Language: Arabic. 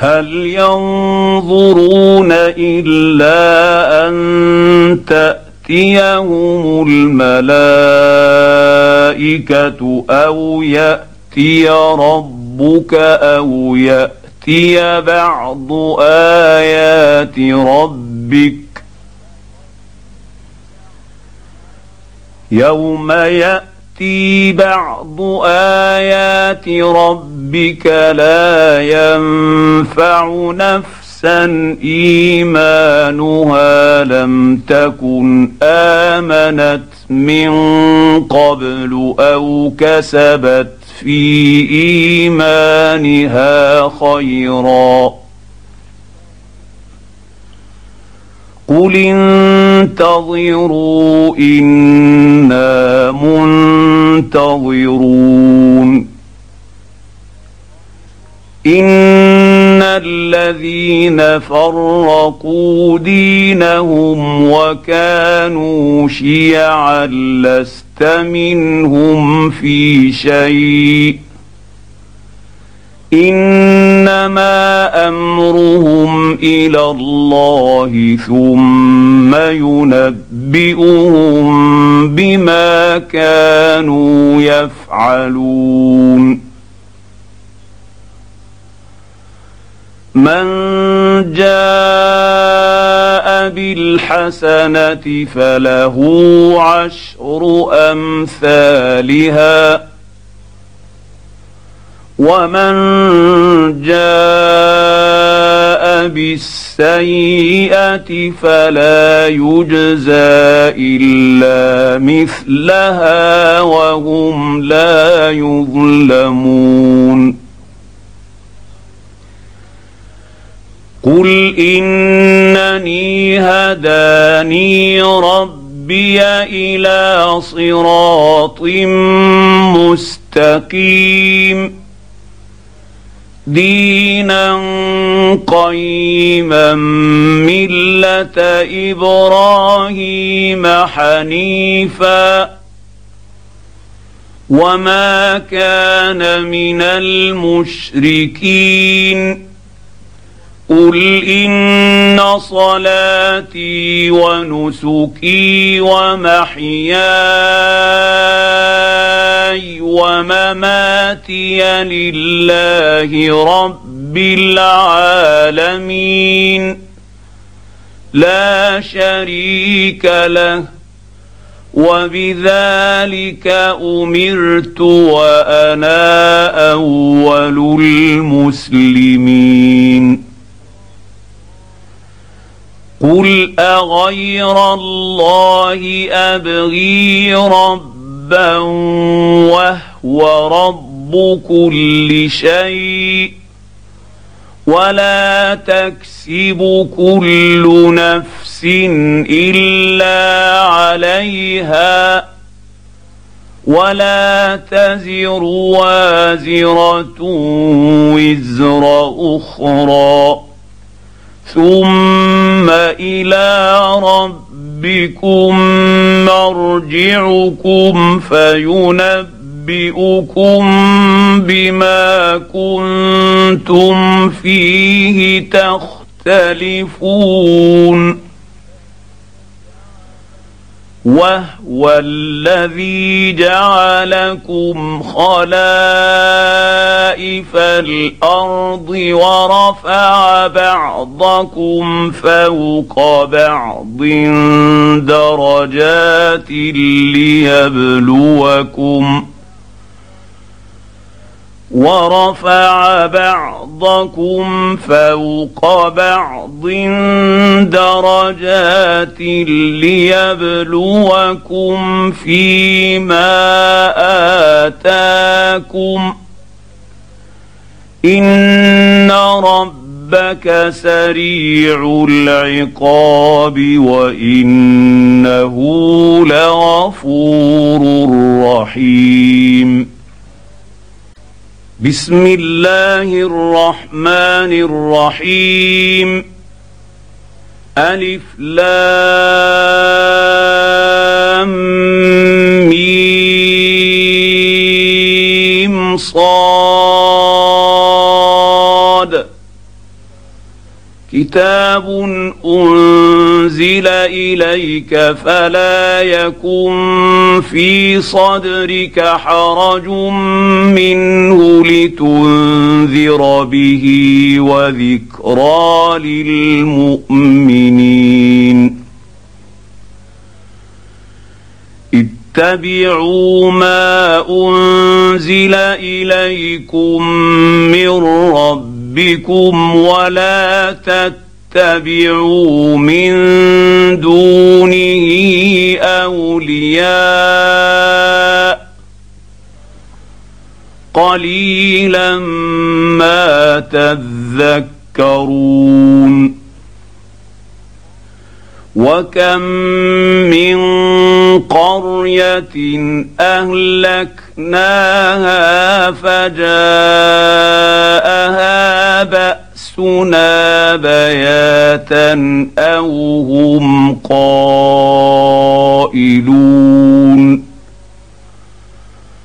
هل ينظرون إلا أن تأتيهم الملائكة أو يأتي ربك أو يأتي بعض آيات ربك يوم يأتي بعض آيات ربك لا ينفع نفسا إيمانها لم تكن آمنت من قبل أو كسبت في إيمانها خيرا قل انتظروا إنا منتظرون إن الذين فرقوا دينهم وكانوا شيعا لست منهم في شيء إنما أمرهم إلى الله ثم ينبئهم بما كانوا يفعلون من جاء بالحسنة فله عشر أمثالها ومن جاء بالسيئة فلا يجزى إلا مثلها وهم لا يظلمون قل إنني هداني ربي إلى صراط مستقيم دينا قيما ملة إبراهيم حنيفا وما كان من المشركين قل إن صلاتي ونسكي ومحياي ومماتي لله رب العالمين لا شريك له وبذلك أمرت وأنا أول المسلمين قل أغير الله أبغي ربا وهو رب كل شيء ولا تكسب كل نفس إلا عليها ولا تزر وازرة وزر أخرى ثم إلى ربكم مرجعكم فينبئكم بما كنتم فيه تختلفون وهو الذي جعلكم خلائف الأرض ورفع بعضكم فوق بعض درجات ليبلوكم ورفع بعضكم فوق بعض درجات ليبلوكم فيما آتاكم إن ربك سريع العقاب وإنه لغفور رحيم بسم الله الرحمن الرحيم ألف لام ميم صاد كتاب انزل اليك فلا يكن في صدرك حرج منه لتنذر به وذكرى للمؤمنين اتبعوا ما انزل اليكم من ربكم ولا تتبعوا من دونه اولياء قليلا ما تذكرون وكم من قرية أهلكناها فجاءها بأسنا بياتا أو هم قائلون